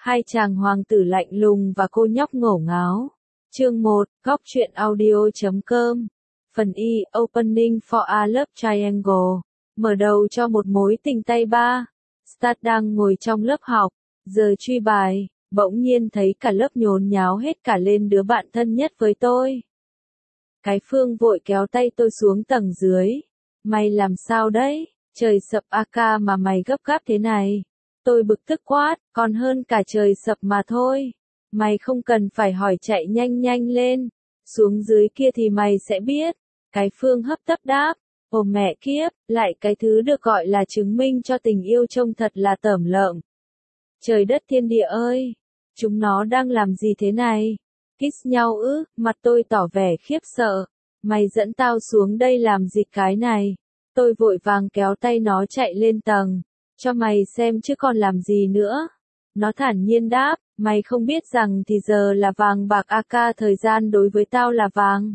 Hai chàng hoàng tử lạnh lùng và cô nhóc ngổ ngáo. Chương 1, Góc truyện audio.com. Phần Y, Opening for a Love Triangle. Mở đầu cho một mối tình tay ba. Start đang ngồi trong lớp học, giờ truy bài, bỗng nhiên thấy cả lớp nhốn nháo hết cả lên đứa bạn thân nhất với tôi. Cái Phương vội kéo tay tôi xuống tầng dưới. Mày làm sao đấy? Trời sập AK mà mày gấp gáp thế này. Tôi bực tức quát, còn hơn cả trời sập mà thôi. Mày không cần phải hỏi, chạy nhanh nhanh lên. Xuống dưới kia thì mày sẽ biết. Cái Phương hấp tấp đáp. Ồ mẹ kiếp, lại cái thứ được gọi là chứng minh cho tình yêu trông thật là tởm lợm. Trời đất thiên địa ơi! Chúng nó đang làm gì thế này? Kiss nhau ư? Mặt tôi tỏ vẻ khiếp sợ. Mày dẫn tao xuống đây làm gì cái này? Tôi vội vàng kéo tay nó chạy lên tầng. Cho mày xem chứ còn làm gì nữa. Nó thản nhiên đáp, mày không biết rằng thì giờ là vàng bạc AK, thời gian đối với tao là vàng.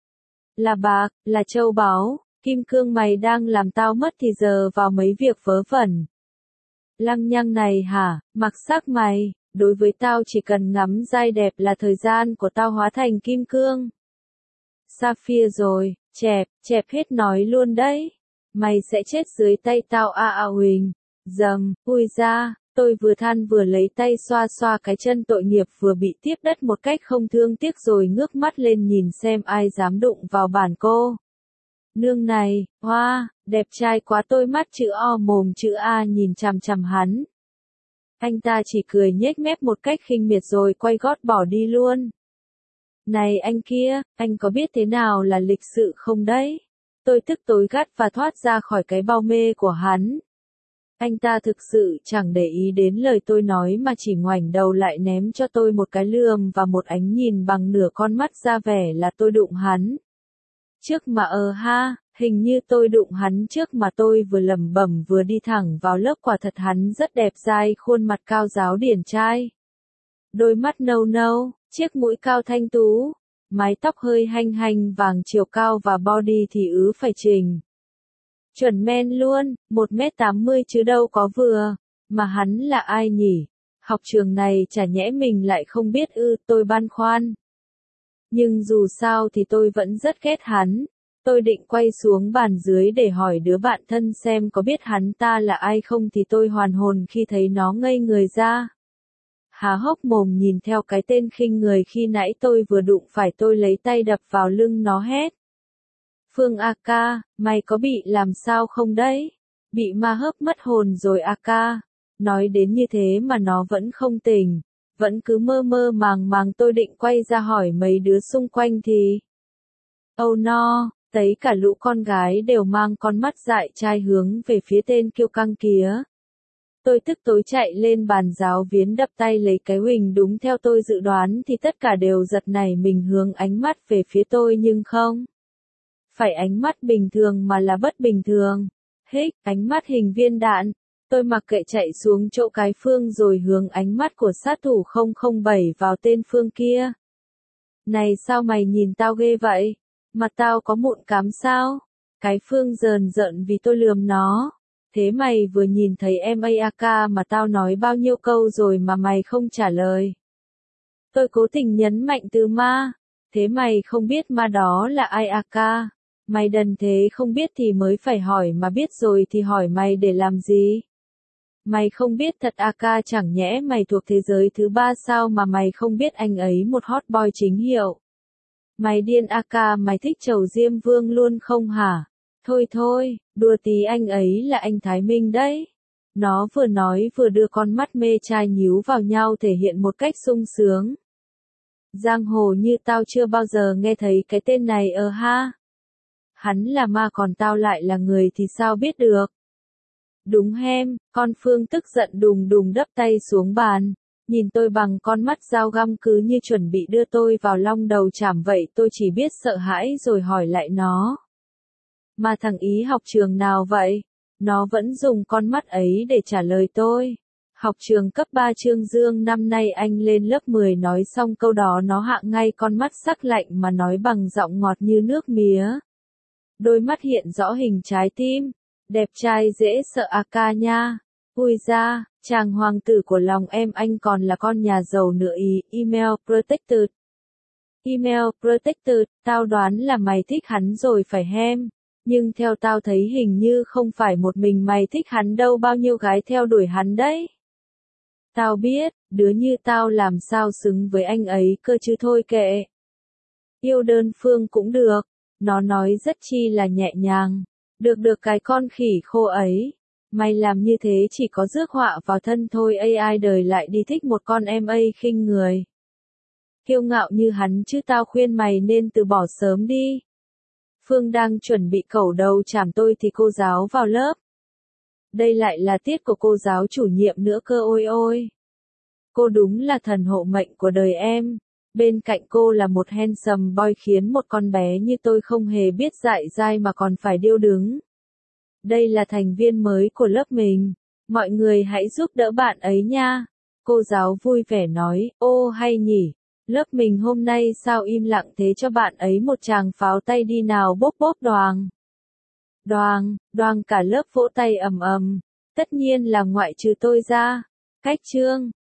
Là bạc, là châu báu, kim cương, mày đang làm tao mất thì giờ vào mấy việc vớ vẩn. Lăng nhăng này hả, mặc sắc mày, đối với tao chỉ cần ngắm giai đẹp là thời gian của tao hóa thành kim cương. Sapphire rồi, chẹp hết nói luôn đấy. Mày sẽ chết dưới tay tao Huỳnh. Dầm, ui ra, tôi vừa than vừa lấy tay xoa xoa cái chân tội nghiệp vừa bị tiếp đất một cách không thương tiếc rồi ngước mắt lên nhìn xem ai dám đụng vào bản cô. Nương này, hoa, đẹp trai quá, tôi mắt chữ O mồm chữ A nhìn chằm chằm hắn. Anh ta chỉ cười nhếch mép một cách khinh miệt rồi quay gót bỏ đi luôn. Này anh kia, anh có biết thế nào là lịch sự không đấy? Tôi tức tối gắt và thoát ra khỏi cái bao mê của hắn. Anh ta thực sự chẳng để ý đến lời tôi nói mà chỉ ngoảnh đầu lại ném cho tôi một cái lườm và một ánh nhìn bằng nửa con mắt ra vẻ là tôi đụng hắn. Trước mà ha, hình như tôi đụng hắn trước mà. Tôi vừa lẩm bẩm vừa đi thẳng vào lớp. Quả thật hắn rất đẹp dai, khuôn mặt cao ráo điển trai. Đôi mắt nâu nâu, chiếc mũi cao thanh tú, mái tóc hơi hanh hanh vàng, chiều cao và body thì phải chỉnh. Chuẩn men luôn, 1m80 chứ đâu có vừa. Mà hắn là ai nhỉ? Học trường này chả nhẽ mình lại không biết ư? Tôi băn khoăn. Nhưng dù sao thì tôi vẫn rất ghét hắn. Tôi định quay xuống bàn dưới để hỏi đứa bạn thân xem có biết hắn ta là ai không thì tôi hoàn hồn khi thấy nó ngây người ra. Há hốc mồm nhìn theo cái tên khinh người khi nãy tôi vừa đụng phải. Tôi lấy tay đập vào lưng nó hét. Phương AK, mày có bị làm sao không đấy? Bị ma hớp mất hồn rồi AK. Nói đến như thế mà nó vẫn không tỉnh. Vẫn cứ mơ mơ màng màng. Tôi định quay ra hỏi mấy đứa xung quanh thì... Oh no, thấy cả lũ con gái đều mang con mắt dại trai hướng về phía tên kiêu căng kia. Tôi tức tối chạy lên bàn giáo viếng đập tay lấy cái huỳnh. Đúng theo tôi dự đoán thì tất cả đều giật nảy mình hướng ánh mắt về phía tôi, nhưng không phải ánh mắt bình thường mà là bất bình thường. Hích, ánh mắt hình viên đạn. Tôi mặc kệ chạy xuống chỗ cái Phương rồi hướng ánh mắt của sát thủ 007 vào tên Phương kia. Này sao mày nhìn tao ghê vậy? Mặt tao có mụn cám sao? Cái Phương rờn rợn vì tôi lườm nó. Thế mày vừa nhìn thấy em AK mà tao nói bao nhiêu câu rồi mà mày không trả lời. Tôi cố tình nhấn mạnh từ ma. Thế mày không biết ma đó là ai AK? Mày đần thế, không biết thì mới phải hỏi, mà biết rồi thì hỏi mày để làm gì? Mày không biết thật AK, chẳng nhẽ mày thuộc thế giới thứ ba sao mà mày không biết anh ấy một hot boy chính hiệu? Mày điên AK, mày thích Trầu Diêm Vương luôn không hả? Thôi, đùa tí, anh ấy là anh Thái Minh đấy. Nó vừa nói vừa đưa con mắt mê trai nhíu vào nhau thể hiện một cách sung sướng. Giang hồ như tao chưa bao giờ nghe thấy cái tên này ha. Hắn là ma còn tao lại là người thì sao biết được. Đúng hem, con Phương tức giận đùng đùng đập tay xuống bàn. Nhìn tôi bằng con mắt dao găm cứ như chuẩn bị đưa tôi vào long đầu chảm vậy. Tôi chỉ biết sợ hãi rồi hỏi lại nó. Mà thằng Ý học trường nào vậy? Nó vẫn dùng con mắt ấy để trả lời tôi. Học trường cấp 3 Trương Dương, năm nay anh lên lớp 10. Nói xong câu đó nó hạ ngay con mắt sắc lạnh mà nói bằng giọng ngọt như nước mía. Đôi mắt hiện rõ hình trái tim. Đẹp trai dễ sợ AK nha. Ui da, chàng hoàng tử của lòng em anh còn là con nhà giàu nữa ý, email protected. Email protected, tao đoán là mày thích hắn rồi phải hem. Nhưng theo tao thấy hình như không phải một mình mày thích hắn đâu, bao nhiêu gái theo đuổi hắn đấy. Tao biết, đứa như tao làm sao xứng với anh ấy cơ chứ, thôi kệ. Yêu đơn phương cũng được, nó nói rất chi là nhẹ nhàng. Được cái con khỉ khô ấy. Mày làm như thế chỉ có rước họa vào thân thôi, ai đời lại đi thích một con em khinh người. Kiêu ngạo như hắn chứ, tao khuyên mày nên từ bỏ sớm đi. Phương đang chuẩn bị cẩu đầu chảm tôi thì cô giáo vào lớp. Đây lại là tiết của cô giáo chủ nhiệm nữa cơ, ôi ôi. Cô đúng là thần hộ mệnh của đời em. Bên cạnh cô là một handsome boy khiến một con bé như tôi không hề biết dạy dai mà còn phải điêu đứng. Đây là thành viên mới của lớp mình. Mọi người hãy giúp đỡ bạn ấy nha. Cô giáo vui vẻ nói, ô hay nhỉ. Lớp mình hôm nay sao im lặng thế, cho bạn ấy một tràng pháo tay đi nào, bốp bốp đoàng. Đoàng cả lớp vỗ tay ầm ầm. Tất nhiên là ngoại trừ tôi ra. Cách chương.